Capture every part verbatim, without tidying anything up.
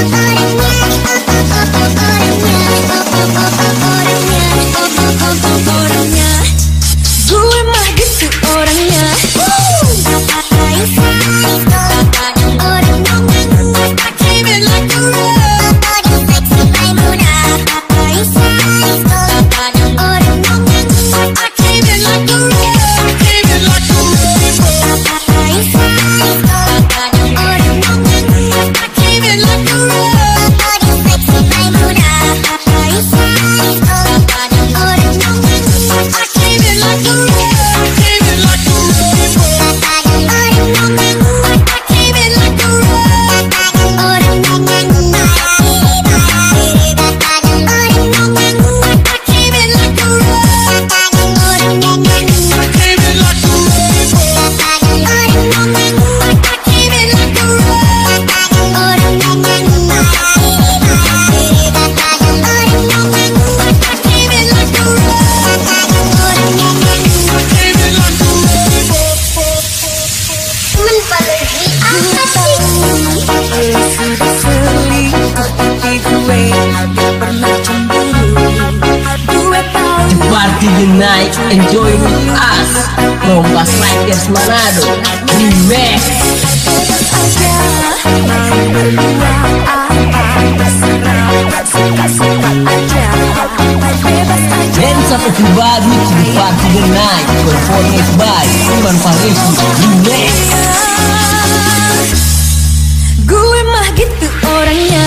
Night, enjoy with us. Kompas Riders Manado Remix. Dance up everybody to the party tonight. Performance by Iman Farisi Remix. Gue mah gitu orangnya.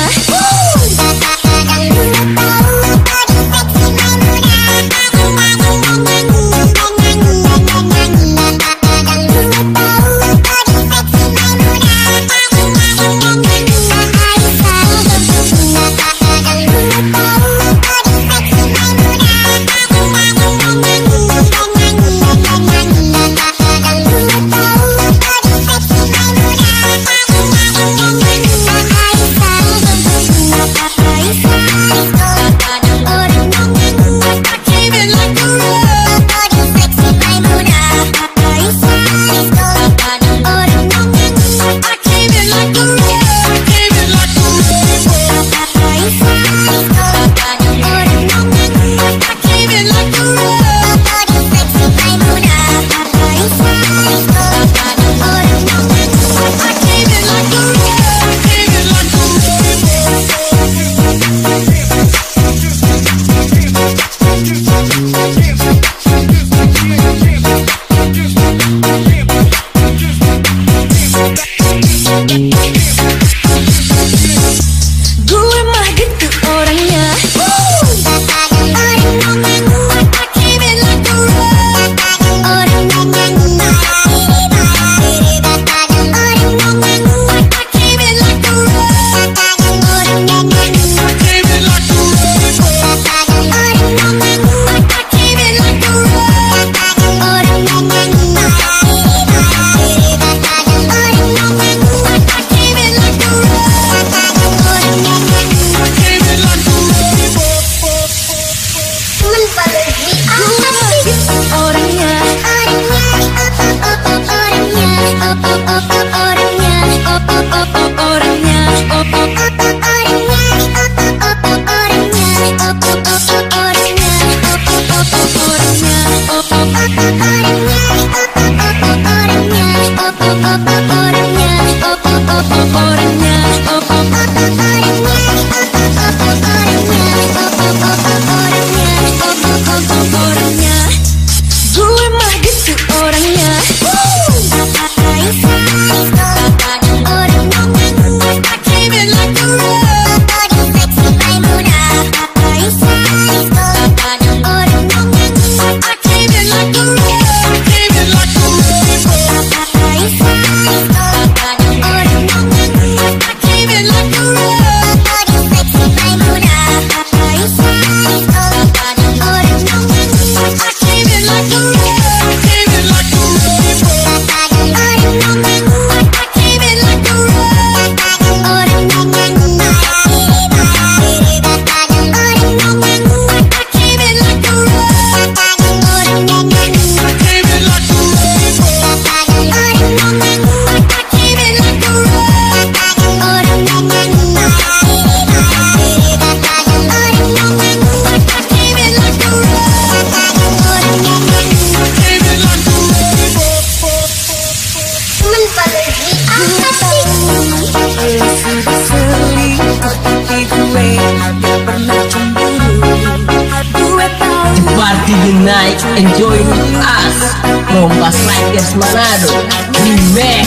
the night, enjoy with us. Kompas Likers Manado Remix.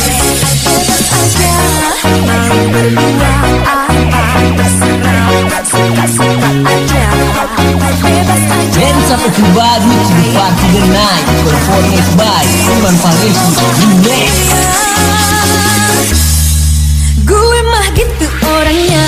Dance up everybody to the party the night. Performance by Iman Farisi Remix. Gue mah gitu orangnya.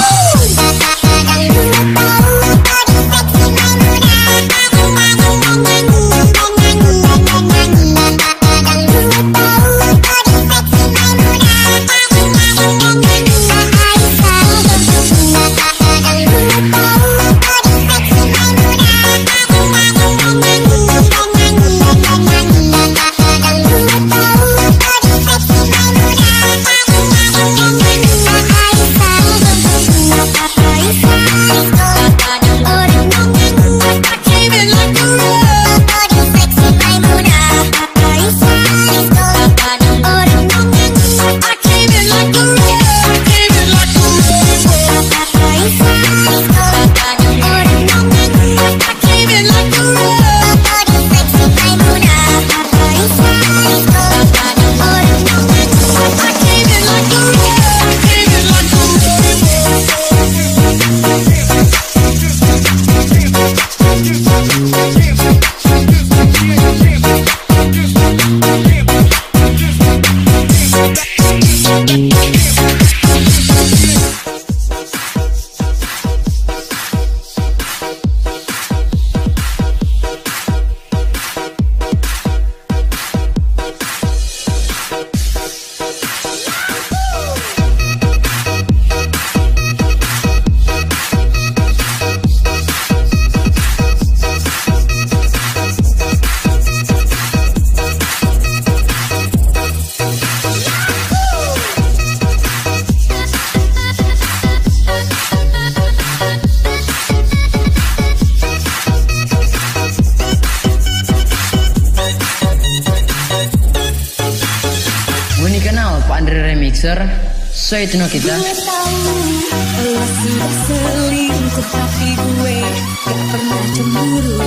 Remixer, so itu no kita. Gue tahu lo sudah selingkuh tapi gue gak pernah cemburu.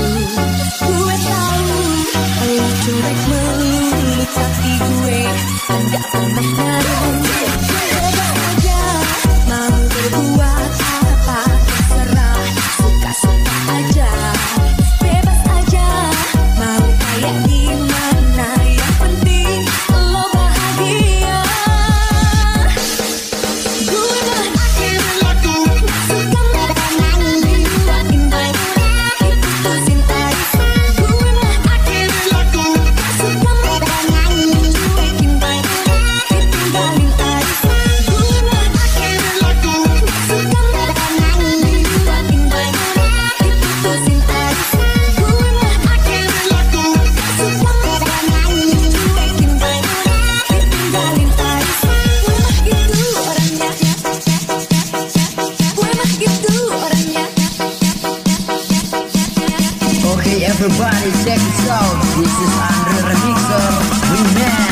Gue tahu lo cuek melulu tapi gue gak pernah naruh. Bebas aja mau berbuat apa terserah, suka-suka aja. Bebas aja mau kayak gimana, yang penting lo bahagia. Everybody check this out. This is Andre Remixer Remix.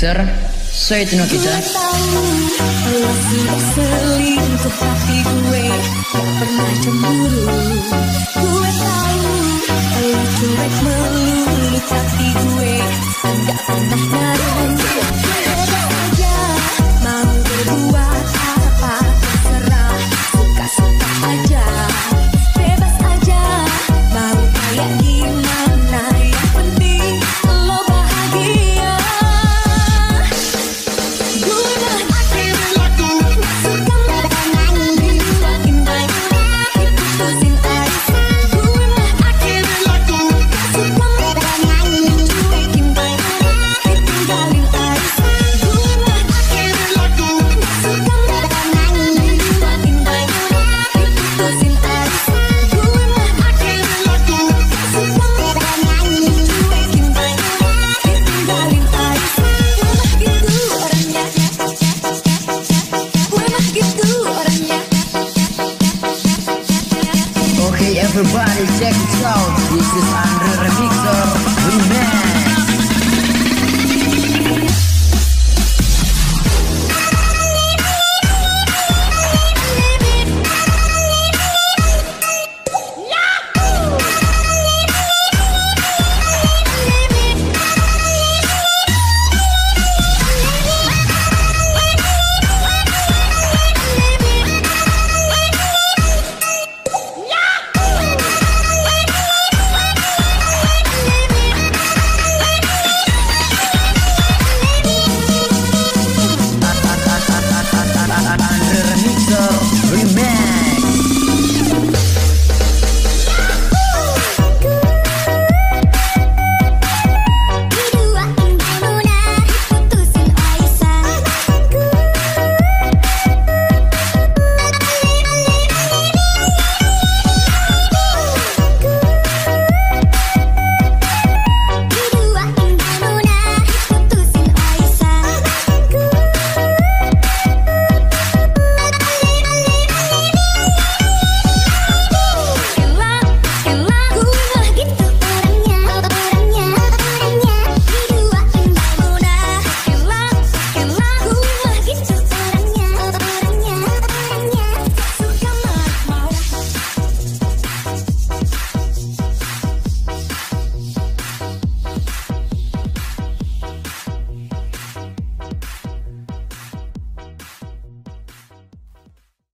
Remixer. So itu no kita. Gue tahu lo sudah selingkuh tapi gue gak pernah cemburu. Gue tahu lo cuek melulu tapi gue gak pernah nyadar. Bebas aja mau berbuat apa terserah, suka-suka aja. Bebas aja mau kayak gimana, yang penting lo bahagia. Okay, everybody check it out. This is Andre Remixer Remix.